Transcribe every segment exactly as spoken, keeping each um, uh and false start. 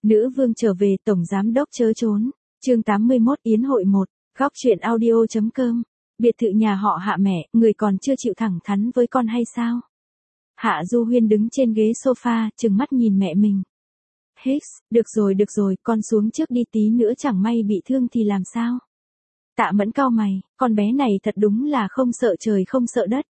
Nữ vương trở về, tổng giám đốc chớ trốn. Chương tám mươi mốt Yến hội một, góc truyện audio chấm com. Biệt thự nhà họ Hạ mẹ, người còn chưa chịu thẳng thắn với con hay sao? Hạ Du Huyên đứng trên ghế sofa, trừng mắt nhìn mẹ mình. Hicks, được rồi được rồi, con xuống trước đi, tí nữa chẳng may bị thương thì làm sao? Tạ Mẫn cau mày, con bé này thật đúng là không sợ trời không sợ đất.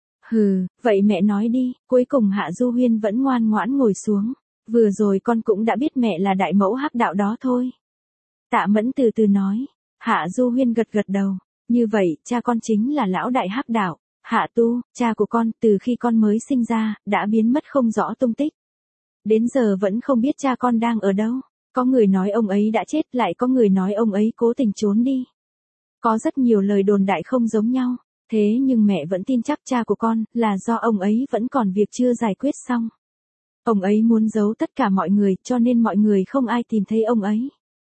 Hừ, vậy mẹ nói đi. Cuối cùng Hạ Du Huyên vẫn ngoan ngoãn ngồi xuống. Vừa rồi con cũng đã biết mẹ là đại mẫu hắc đạo đó thôi. Tạ Mẫn từ từ nói. Hạ Du Huyên gật gật đầu. Như vậy, cha con chính là lão đại hắc đạo. Hạ Tu, cha của con, từ khi con mới sinh ra, đã biến mất không rõ tung tích. Đến giờ vẫn không biết cha con đang ở đâu. Có người nói ông ấy đã chết, lại có người nói ông ấy cố tình trốn đi. Có rất nhiều lời đồn đại không giống nhau. Thế nhưng mẹ vẫn tin chắc cha của con là do ông ấy vẫn còn việc chưa giải quyết xong. Ông ấy muốn giấu tất cả mọi người, cho nên mọi người không ai tìm thấy ông ấy.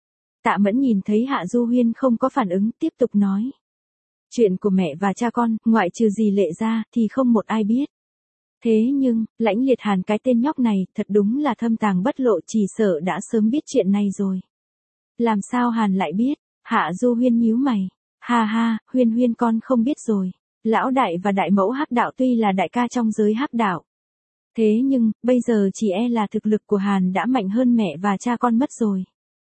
Tạ Mẫn nhìn thấy Hạ Du Huyên không có phản ứng, tiếp tục nói. Chuyện của mẹ và cha con, ngoại trừ dì Lệ ra, thì không một ai biết. Thế nhưng, Lãnh Liệt Hàn cái tên nhóc này, thật đúng là thâm tàng bất lộ, chỉ sợ đã sớm biết chuyện này rồi. Làm sao Hàn lại biết? Hạ Du Huyên nhíu mày. Ha ha, Huyên Huyên con không biết rồi. Lão đại và đại mẫu hắc đạo tuy là đại ca trong giới hắc đạo. Thế nhưng, bây giờ chỉ e là thực lực của Hàn đã mạnh hơn mẹ và cha con mất rồi.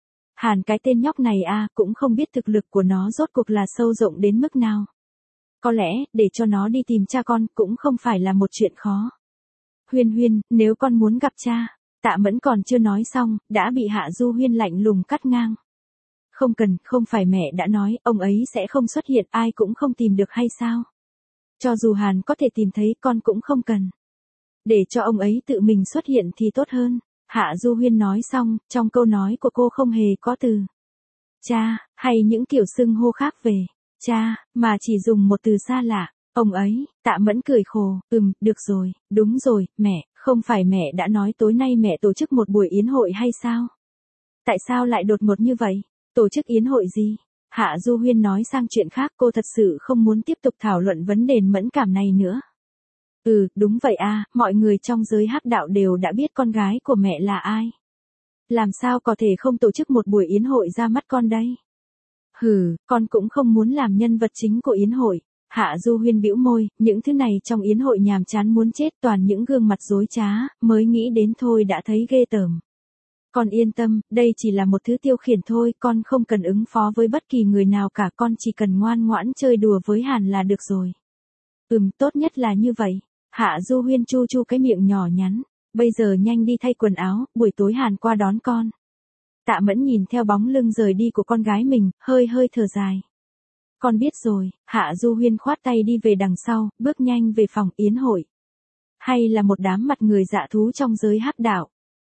Hàn cái tên nhóc này à, cũng không biết thực lực của nó rốt cuộc là sâu rộng đến mức nào. Có lẽ, để cho nó đi tìm cha con cũng không phải là một chuyện khó. Huyên Huyên, nếu con muốn gặp cha. Tạ Mẫn còn chưa nói xong, đã bị Hạ Du Huyên lạnh lùng cắt ngang. Không cần, không phải mẹ đã nói, ông ấy sẽ không xuất hiện, ai cũng không tìm được hay sao? Cho dù Hàn có thể tìm thấy, con cũng không cần. Để cho ông ấy tự mình xuất hiện thì tốt hơn. Hạ Du Huyên nói xong, trong câu nói của cô không hề có từ cha, hay những kiểu xưng hô khác về cha, mà chỉ dùng một từ xa lạ, ông ấy. Tạ Mẫn cười khổ, ừm, được rồi, đúng rồi, mẹ, không phải mẹ đã nói tối nay mẹ tổ chức một buổi yến hội hay sao? Tại sao lại đột ngột như vậy? Tổ chức yến hội gì? Hạ Du Huyên nói sang chuyện khác, cô thật sự không muốn tiếp tục thảo luận vấn đề mẫn cảm này nữa. Ừ, đúng vậy à, mọi người trong giới hắc đạo đều đã biết con gái của mẹ là ai. Làm sao có thể không tổ chức một buổi yến hội ra mắt con đây? Hừ, con cũng không muốn làm nhân vật chính của yến hội. Hạ Du Huyên bĩu môi, những thứ này trong yến hội nhàm chán muốn chết, toàn những gương mặt dối trá, mới nghĩ đến thôi đã thấy ghê tởm. Con yên tâm, đây chỉ là một thứ tiêu khiển thôi, con không cần ứng phó với bất kỳ người nào cả, con chỉ cần ngoan ngoãn chơi đùa với Hàn là được rồi. Ừm, tốt nhất là như vậy. Hạ Du Huyên chu chu cái miệng nhỏ nhắn. Bây giờ nhanh đi thay quần áo, buổi tối Hàn qua đón con. Tạ Mẫn nhìn theo bóng lưng rời đi của con gái mình, hơi hơi thở dài. Con biết rồi. Hạ Du Huyên khoát tay đi về đằng sau, bước nhanh về phòng yến hội. Hay là một đám mặt người dạ thú trong giới hắc đạo.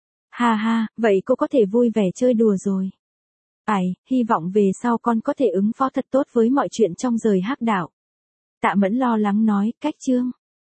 Ha ha, vậy cô có thể vui vẻ chơi đùa rồi. Ải, hy vọng về sau con có thể ứng phó thật tốt với mọi chuyện trong giới hắc đạo. Tạ Mẫn lo lắng nói, cách chương.